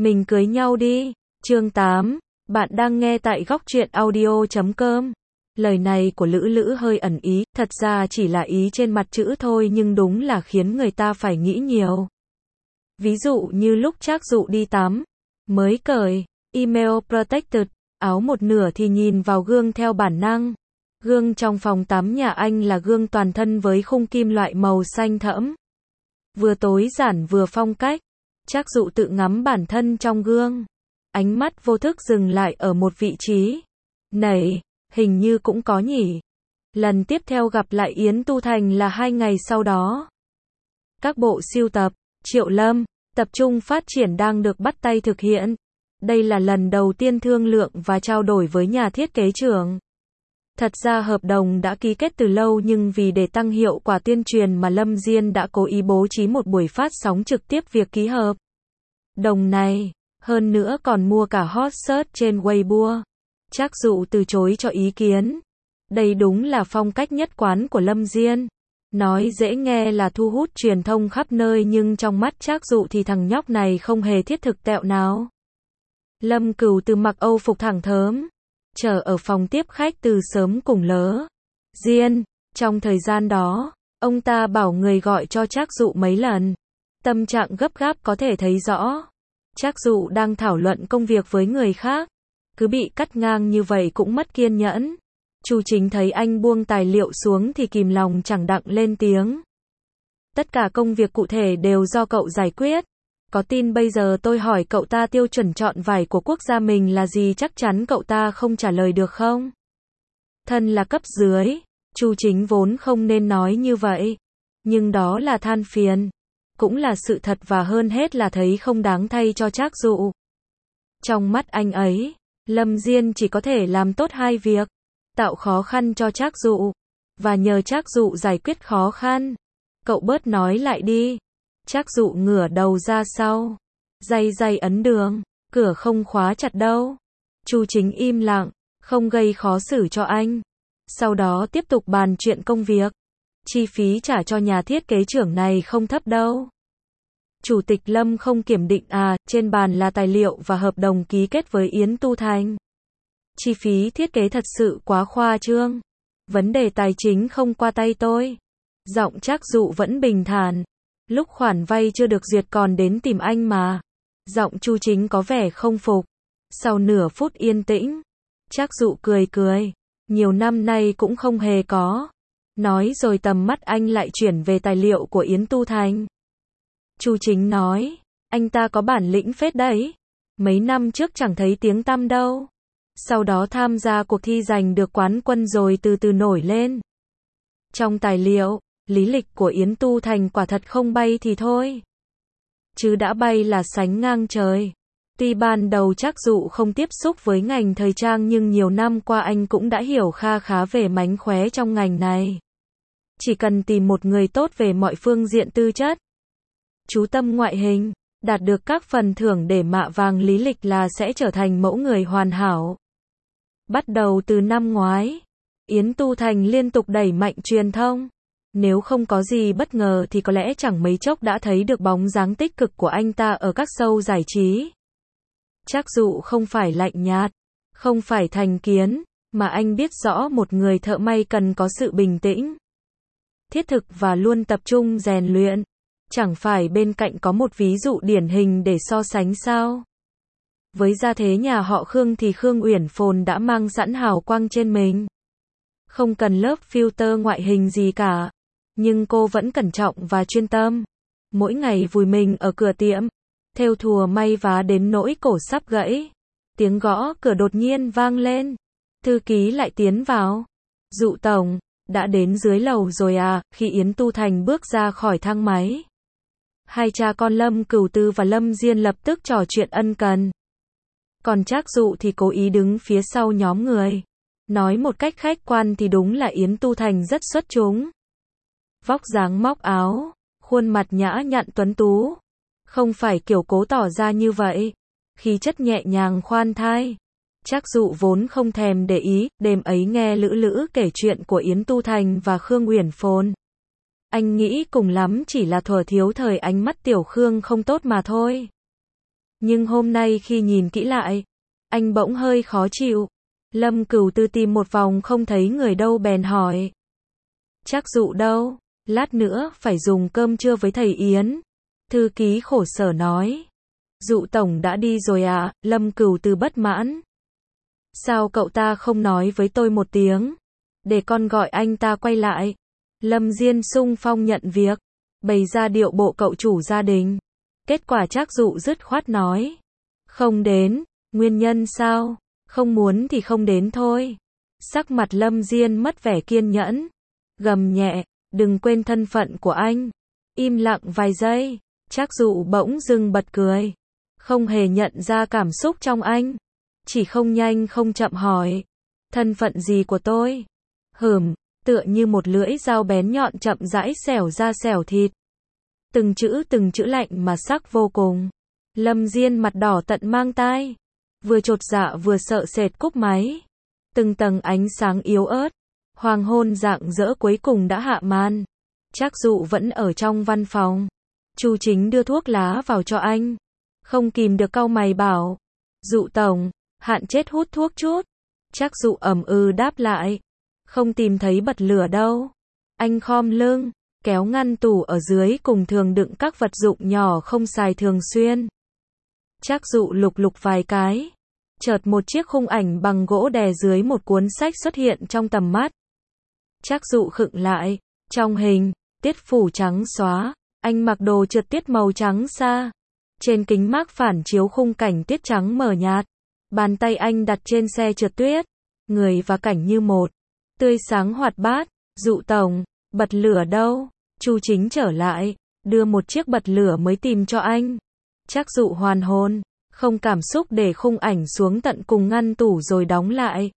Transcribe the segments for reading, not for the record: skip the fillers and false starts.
Mình cưới nhau đi. Chương 8. Bạn đang nghe tại góc truyện audio.com. Lời này của Lữ Lữ hơi ẩn ý, thật ra chỉ là ý trên mặt chữ thôi nhưng đúng là khiến người ta phải nghĩ nhiều. Ví dụ như lúc Trác Dụ đi tắm, mới cởi email protected, áo một nửa thì nhìn vào gương theo bản năng. Gương trong phòng tắm nhà anh là gương toàn thân với khung kim loại màu xanh thẫm. Vừa tối giản vừa phong cách. Trác Dụ tự ngắm bản thân trong gương. Ánh mắt vô thức dừng lại ở một vị trí. Này, hình như cũng có nhỉ. Lần tiếp theo gặp lại Yến Tu Thành là 2 ngày sau đó. Các bộ sưu tập, Triệu Lâm, tập trung phát triển đang được bắt tay thực hiện. Đây là lần đầu tiên thương lượng và trao đổi với nhà thiết kế trưởng. Thật ra hợp đồng đã ký kết từ lâu nhưng vì để tăng hiệu quả tuyên truyền mà Lâm Diên đã cố ý bố trí một buổi phát sóng trực tiếp việc ký hợp đồng này. Hơn nữa còn mua cả hot search trên Weibo. Trác Dụ từ chối cho ý kiến. Đây đúng là phong cách nhất quán của Lâm Diên. Nói dễ nghe là thu hút truyền thông khắp nơi nhưng trong mắt Trác Dụ thì thằng nhóc này không hề thiết thực tẹo nào. Lâm Cửu từ mặc Âu phục thẳng thớm, chờ ở phòng tiếp khách từ sớm cùng Lỡ Diên. Trong thời gian đó, ông ta bảo người gọi cho Trác Dụ mấy lần. Tâm trạng gấp gáp có thể thấy rõ. Trác Dụ đang thảo luận công việc với người khác. Cứ bị cắt ngang như vậy cũng mất kiên nhẫn. Chu Chính thấy anh buông tài liệu xuống thì kìm lòng chẳng đặng lên tiếng. Tất cả công việc cụ thể đều do cậu giải quyết. Có tin bây giờ tôi hỏi cậu ta tiêu chuẩn chọn vải của quốc gia mình là gì chắc chắn cậu ta không trả lời được không? Thân là cấp dưới, Chu Chính vốn không nên nói như vậy. Nhưng đó là than phiền. Cũng là sự thật và hơn hết là thấy không đáng thay cho Trác Dụ. Trong mắt anh ấy, Lâm Diên chỉ có thể làm tốt 2 việc. Tạo khó khăn cho Trác Dụ. Và nhờ Trác Dụ giải quyết khó khăn. Cậu bớt nói lại đi. Trác Dụ ngửa đầu ra sau. Day ấn đường. Cửa không khóa chặt đâu. Chu Chính im lặng. Không gây khó xử cho anh. Sau đó tiếp tục bàn chuyện công việc. Chi phí trả cho nhà thiết kế trưởng này không thấp đâu. Chủ tịch Lâm không kiểm định à, trên bàn là tài liệu và hợp đồng ký kết với Yến Tu Thành. Chi phí thiết kế thật sự quá khoa trương. Vấn đề tài chính không qua tay tôi. Giọng Trác Dụ vẫn bình thản. Lúc khoản vay chưa được duyệt còn đến tìm anh mà. Giọng Chu Chính có vẻ không phục. Sau nửa phút yên tĩnh, Trác Dụ cười. Nhiều năm nay cũng không hề có. Nói rồi tầm mắt anh lại chuyển về tài liệu của Yến Tu Thành. Chu Chính nói, anh ta có bản lĩnh phết đấy. Mấy năm trước chẳng thấy tiếng tăm đâu. Sau đó tham gia cuộc thi giành được quán quân rồi từ từ nổi lên. Trong tài liệu, lý lịch của Yến Tu Thành quả thật không bay thì thôi. Chứ đã bay là sánh ngang trời. Tuy ban đầu Trác Dụ không tiếp xúc với ngành thời trang nhưng nhiều năm qua anh cũng đã hiểu kha khá về mánh khóe trong ngành này. Chỉ cần tìm một người tốt về mọi phương diện tư chất, chú tâm ngoại hình, đạt được các phần thưởng để mạ vàng lý lịch là sẽ trở thành mẫu người hoàn hảo. Bắt đầu từ năm ngoái, Yến Tu Thành liên tục đẩy mạnh truyền thông. Nếu không có gì bất ngờ thì có lẽ chẳng mấy chốc đã thấy được bóng dáng tích cực của anh ta ở các show giải trí. Trác Dụ không phải lạnh nhạt, không phải thành kiến, mà anh biết rõ một người thợ may cần có sự bình tĩnh, thiết thực và luôn tập trung rèn luyện. Chẳng phải bên cạnh có một ví dụ điển hình để so sánh sao? Với gia thế nhà họ Khương thì Khương Uyển Phồn đã mang sẵn hào quang trên mình. Không cần lớp filter ngoại hình gì cả. Nhưng cô vẫn cẩn trọng và chuyên tâm. Mỗi ngày vùi mình ở cửa tiệm. Thêu thùa may vá đến nỗi cổ sắp gãy. Tiếng gõ cửa đột nhiên vang lên. Thư ký lại tiến vào. Dụ tổng, đã đến dưới lầu rồi à? Khi Yến Tu Thành bước ra khỏi thang máy, hai cha con Lâm Cửu Tư và Lâm Diên lập tức trò chuyện ân cần. Còn Trác Dụ thì cố ý đứng phía sau nhóm người. Nói một cách khách quan thì đúng là Yến Tu Thành rất xuất chúng. Vóc dáng móc áo, khuôn mặt nhã nhặn tuấn tú. Không phải kiểu cố tỏ ra như vậy. Khí chất nhẹ nhàng khoan thai. Trác Dụ vốn không thèm để ý, đêm ấy nghe Lữ Lữ kể chuyện của Yến Tu Thành và Khương Uyển Phồn. Anh nghĩ cùng lắm chỉ là thuở thiếu thời ánh mắt tiểu Khương không tốt mà thôi. Nhưng hôm nay khi nhìn kỹ lại, anh bỗng hơi khó chịu. Lâm Cửu Tư tìm một vòng không thấy người đâu bèn hỏi. Trác Dụ đâu? Lát nữa phải dùng cơm trưa với thầy Yến. Thư ký khổ sở nói. Dụ tổng đã đi rồi à? Lâm Cửu Tư bất mãn. Sao cậu ta không nói với tôi một tiếng? Để con gọi anh ta quay lại. Lâm Diên xung phong nhận việc, bày ra điệu bộ cậu chủ gia đình. Kết quả Trác Dụ dứt khoát nói. Không đến, nguyên nhân sao? Không muốn thì không đến thôi. Sắc mặt Lâm Diên mất vẻ kiên nhẫn. Gầm nhẹ, đừng quên thân phận của anh. Im lặng vài giây, Trác Dụ bỗng dưng bật cười. Không hề nhận ra cảm xúc trong anh. Chỉ không nhanh không chậm hỏi. Thân phận gì của tôi? Tựa như một lưỡi dao bén nhọn chậm rãi xẻo ra xẻo thịt. Từng chữ lạnh mà sắc vô cùng. Lâm Diên mặt đỏ tận mang tai. Vừa chột dạ vừa sợ sệt cúp máy. Từng tầng ánh sáng yếu ớt. Hoàng hôn rạng rỡ cuối cùng đã hạ màn. Trác Dụ vẫn ở trong văn phòng. Chu Chính đưa thuốc lá vào cho anh. Không kìm được cau mày bảo. Dụ tổng, hạn chết hút thuốc chút. Trác Dụ ậm ừ đáp lại. Không tìm thấy bật lửa đâu. Anh khom lưng, kéo ngăn tủ ở dưới cùng thường đựng các vật dụng nhỏ không xài thường xuyên. Trác Dụ lục lục vài cái. Chợt một chiếc khung ảnh bằng gỗ đè dưới một cuốn sách xuất hiện trong tầm mắt. Trác Dụ khựng lại. Trong hình, Tiết Phủ trắng xóa. Anh mặc đồ trượt tiết màu trắng xa. Trên kính mác phản chiếu khung cảnh tiết trắng mờ nhạt. Bàn tay anh đặt trên xe trượt tuyết. Người và cảnh như một. Tươi sáng hoạt bát. Dụ tổng, bật lửa đâu? Chu Chính trở lại, đưa một chiếc bật lửa mới tìm cho anh. Trác Dụ hoàn hồn, không cảm xúc để khung ảnh xuống tận cùng ngăn tủ rồi đóng lại.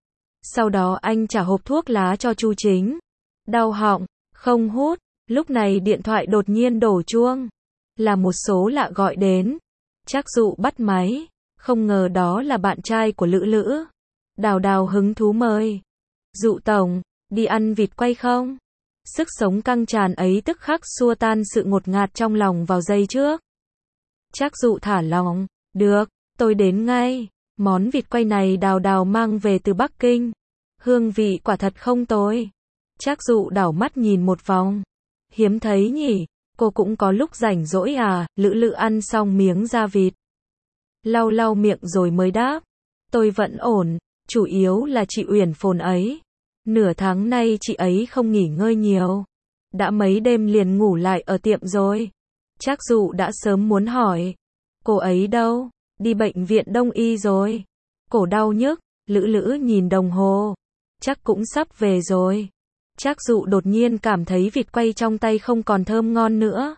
Sau đó anh trả hộp thuốc lá cho Chu Chính. Đau họng, không hút. Lúc này điện thoại đột nhiên đổ chuông. Là một số lạ gọi đến. Trác Dụ bắt máy. Không ngờ đó là bạn trai của Lữ Lữ. Đào Đào hứng thú mời. Dụ tổng, đi ăn vịt quay không? Sức sống căng tràn ấy tức khắc xua tan sự ngột ngạt trong lòng vào giây trước. Trác Dụ thả lỏng. Được, tôi đến ngay. Món vịt quay này Đào Đào mang về từ Bắc Kinh. Hương vị quả thật không tồi. Trác Dụ đảo mắt nhìn một vòng. Hiếm thấy nhỉ, cô cũng có lúc rảnh rỗi à? Lữ Lữ ăn xong miếng da vịt. Lau lau miệng rồi mới đáp. Tôi vẫn ổn, chủ yếu là chị Uyển Phồn ấy. Nửa tháng nay chị ấy không nghỉ ngơi nhiều. Đã mấy đêm liền ngủ lại ở tiệm rồi. Trác Dụ đã sớm muốn hỏi. Cô ấy đâu? Đi bệnh viện Đông y rồi. Cổ đau nhức. Lữ Lữ nhìn đồng hồ. Chắc cũng sắp về rồi. Trác Dụ đột nhiên cảm thấy vịt quay trong tay không còn thơm ngon nữa.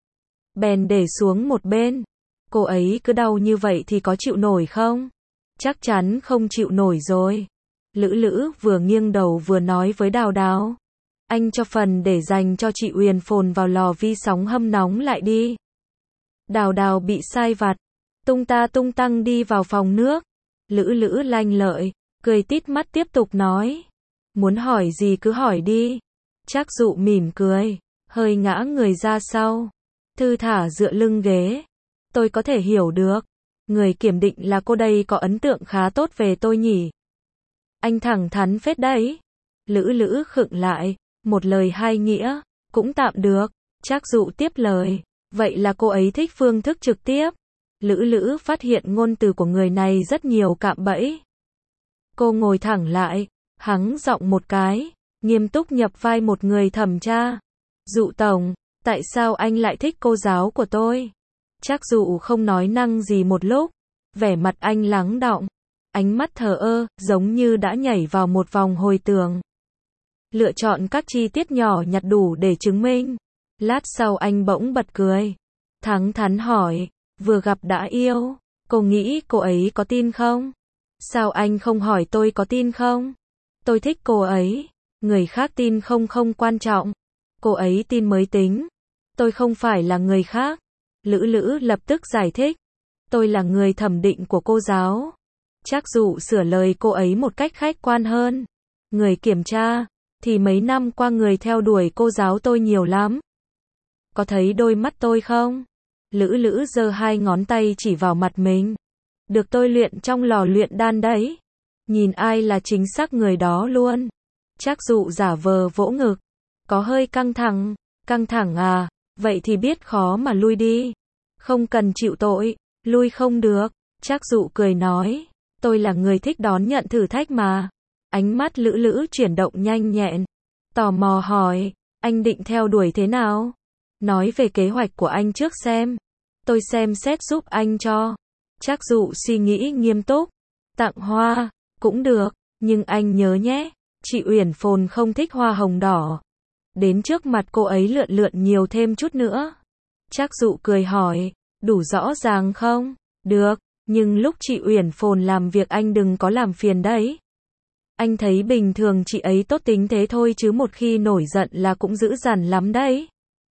Bèn để xuống một bên. Cô ấy cứ đau như vậy thì có chịu nổi không? Chắc chắn không chịu nổi rồi. Lữ Lữ vừa nghiêng đầu vừa nói với Đào Đào. Anh cho phần để dành cho chị Uyển Phồn vào lò vi sóng hâm nóng lại đi. Đào Đào bị sai vặt. Tung ta tung tăng đi vào phòng nước. Lữ Lữ lanh lợi, cười tít mắt tiếp tục nói. Muốn hỏi gì cứ hỏi đi. Trác Dụ mỉm cười, hơi ngã người ra sau. Thư thả dựa lưng ghế. Tôi có thể hiểu được. Người kiểm định là cô đây có ấn tượng khá tốt về tôi nhỉ. Anh thẳng thắn phết đấy. Lữ Lữ khựng lại, một lời hai nghĩa, cũng tạm được. Trác Dụ tiếp lời. Vậy là cô ấy thích phương thức trực tiếp. Lữ Lữ phát hiện ngôn từ của người này rất nhiều cạm bẫy. Cô ngồi thẳng lại, hắng giọng một cái, nghiêm túc nhập vai một người thẩm tra. Dụ tổng, tại sao anh lại thích cô giáo của tôi? Trác Dụ không nói năng gì một lúc, vẻ mặt anh lắng đọng, ánh mắt thờ ơ, giống như đã nhảy vào một vòng hồi tưởng. Lựa chọn các chi tiết nhỏ nhặt đủ để chứng minh. Lát sau anh bỗng bật cười, thẳng thắn hỏi, vừa gặp đã yêu, cô nghĩ cô ấy có tin không? Sao anh không hỏi tôi có tin không? Tôi thích cô ấy, người khác tin không quan trọng. Cô ấy tin mới tính. Tôi không phải là người khác. Lữ Lữ lập tức giải thích. Tôi là người thẩm định của cô giáo. Trác Dụ sửa lời cô ấy một cách khách quan hơn. Người kiểm tra, thì mấy năm qua người theo đuổi cô giáo tôi nhiều lắm. Có thấy đôi mắt tôi không? Lữ Lữ giơ hai ngón tay chỉ vào mặt mình. Được tôi luyện trong lò luyện đan đấy. Nhìn ai là chính xác người đó luôn. Trác Dụ giả vờ vỗ ngực. Có hơi căng thẳng à, vậy thì biết khó mà lui đi. Không cần chịu tội, lui không được. Trác Dụ cười nói, tôi là người thích đón nhận thử thách mà. Ánh mắt Lữ Lữ chuyển động nhanh nhẹn. Tò mò hỏi, anh định theo đuổi thế nào? Nói về kế hoạch của anh trước xem. Tôi xem xét giúp anh cho. Trác Dụ suy nghĩ nghiêm túc. Tặng hoa, cũng được, nhưng anh nhớ nhé, chị Uyển Phồn không thích hoa hồng đỏ. Đến trước mặt cô ấy lượn lượn nhiều thêm chút nữa. Trác Dụ cười hỏi, đủ rõ ràng không? Được, nhưng lúc chị Uyển Phồn làm việc anh đừng có làm phiền đấy. Anh thấy bình thường chị ấy tốt tính thế thôi chứ một khi nổi giận là cũng dữ dằn lắm đấy.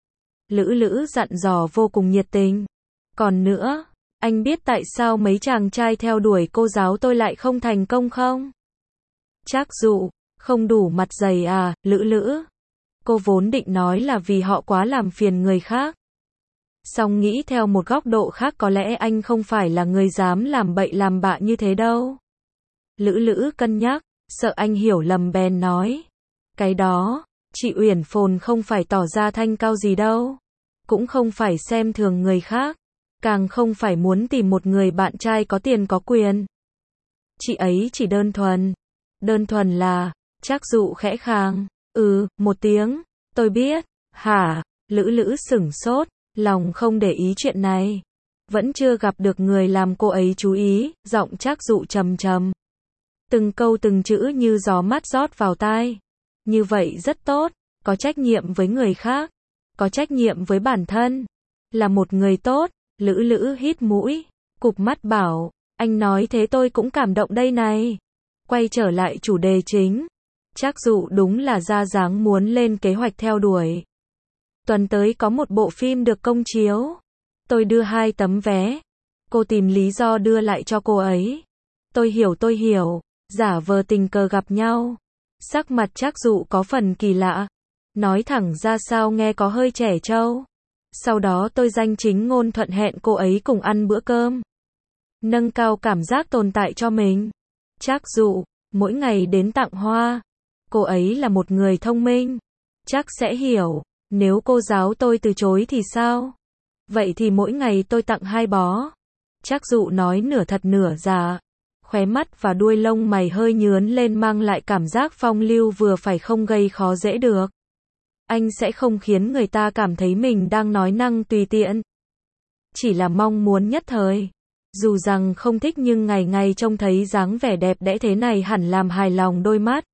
Lữ Lữ dặn dò vô cùng nhiệt tình. Còn nữa, anh biết tại sao mấy chàng trai theo đuổi cô giáo tôi lại không thành công không? Trác Dụ, không đủ mặt dày à, Lữ Lữ. Cô vốn định nói là vì họ quá làm phiền người khác. Song nghĩ theo một góc độ khác có lẽ anh không phải là người dám làm bậy làm bạ như thế đâu. Lữ Lữ cân nhắc, sợ anh hiểu lầm bèn nói. Cái đó, chị Uyển Phồn không phải tỏ ra thanh cao gì đâu. Cũng không phải xem thường người khác. Càng không phải muốn tìm một người bạn trai có tiền có quyền. Chị ấy chỉ đơn thuần là, Trác Dụ khẽ khàng, một tiếng, tôi biết, hả, Lữ Lữ sửng sốt, lòng không để ý chuyện này. Vẫn chưa gặp được người làm cô ấy chú ý, giọng Trác Dụ trầm trầm. Từng câu từng chữ như gió mát rót vào tai. Như vậy rất tốt, có trách nhiệm với người khác, có trách nhiệm với bản thân, là một người tốt. Lữ Lữ hít mũi, cụp mắt bảo, anh nói thế tôi cũng cảm động đây này. Quay trở lại chủ đề chính. Trác Dụ đúng là ra dáng muốn lên kế hoạch theo đuổi. Tuần tới có một bộ phim được công chiếu. Tôi đưa 2 tấm vé. Cô tìm lý do đưa lại cho cô ấy. Tôi hiểu, giả vờ tình cờ gặp nhau. Sắc mặt Trác Dụ có phần kỳ lạ. Nói thẳng ra sao nghe có hơi trẻ trâu. Sau đó tôi danh chính ngôn thuận hẹn cô ấy cùng ăn bữa cơm. Nâng cao cảm giác tồn tại cho mình. Trác Dụ, mỗi ngày đến tặng hoa. Cô ấy là một người thông minh. Chắc sẽ hiểu, nếu cô giáo tôi từ chối thì sao? Vậy thì mỗi ngày tôi tặng 2 bó. Trác Dụ nói nửa thật nửa giả. Khóe mắt và đuôi lông mày hơi nhướn lên mang lại cảm giác phong lưu vừa phải không gây khó dễ được. Anh sẽ không khiến người ta cảm thấy mình đang nói năng tùy tiện. Chỉ là mong muốn nhất thời. Dù rằng không thích nhưng ngày ngày trông thấy dáng vẻ đẹp đẽ thế này hẳn làm hài lòng đôi mắt.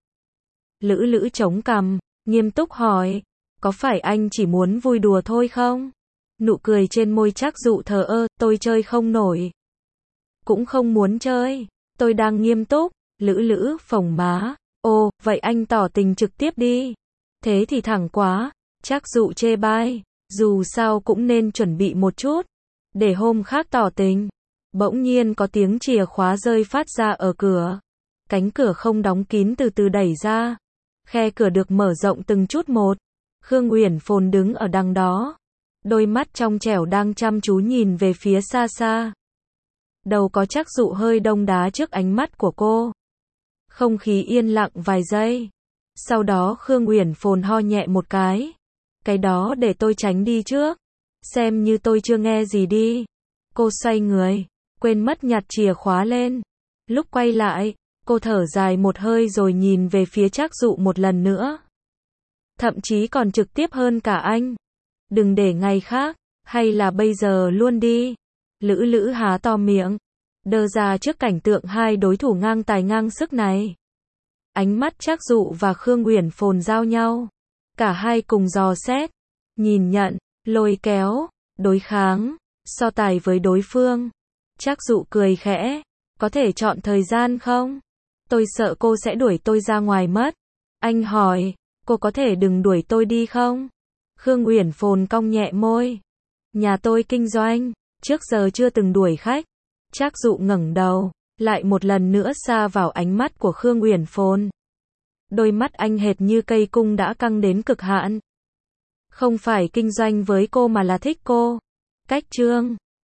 Lữ Lữ chống cằm, nghiêm túc hỏi, có phải anh chỉ muốn vui đùa thôi không? Nụ cười trên môi Trác Dụ thờ ơ, tôi chơi không nổi. Cũng không muốn chơi, tôi đang nghiêm túc. Lữ Lữ phồng má, ồ, vậy anh tỏ tình trực tiếp đi. Thế thì thẳng quá. Trác Dụ chê bai, dù sao cũng nên chuẩn bị một chút, để hôm khác tỏ tình. Bỗng nhiên có tiếng chìa khóa rơi phát ra ở cửa. Cánh cửa không đóng kín từ từ đẩy ra. Khe cửa được mở rộng từng chút một. Khương Uyển Phồn đứng ở đằng đó. Đôi mắt trong trẻo đang chăm chú nhìn về phía xa xa. Đầu có Trác Dụ hơi đông đá trước ánh mắt của cô. Không khí yên lặng vài giây. Sau đó Khương Uyển Phồn ho nhẹ một cái. Cái đó để tôi tránh đi trước. Xem như tôi chưa nghe gì đi. Cô xoay người, quên mất nhặt chìa khóa lên. Lúc quay lại, cô thở dài một hơi rồi nhìn về phía Trác Dụ một lần nữa. Thậm chí còn trực tiếp hơn cả anh. Đừng để ngày khác, hay là bây giờ luôn đi. Lữ Lữ há to miệng, đơ ra trước cảnh tượng hai đối thủ ngang tài ngang sức này. Ánh mắt Trác Dụ và Khương Uyển Phồn giao nhau. Cả hai cùng dò xét, nhìn nhận, lôi kéo, đối kháng, so tài với đối phương. Trác Dụ cười khẽ, có thể chọn thời gian không? Tôi sợ cô sẽ đuổi tôi ra ngoài mất. Anh hỏi, cô có thể đừng đuổi tôi đi không? Khương Uyển Phồn cong nhẹ môi. Nhà tôi kinh doanh, trước giờ chưa từng đuổi khách. Trác Dụ ngẩng đầu, lại một lần nữa sa vào ánh mắt của Khương Uyển Phồn. Đôi mắt anh hệt như cây cung đã căng đến cực hạn. Không phải kinh doanh với cô mà là thích cô. Cách chương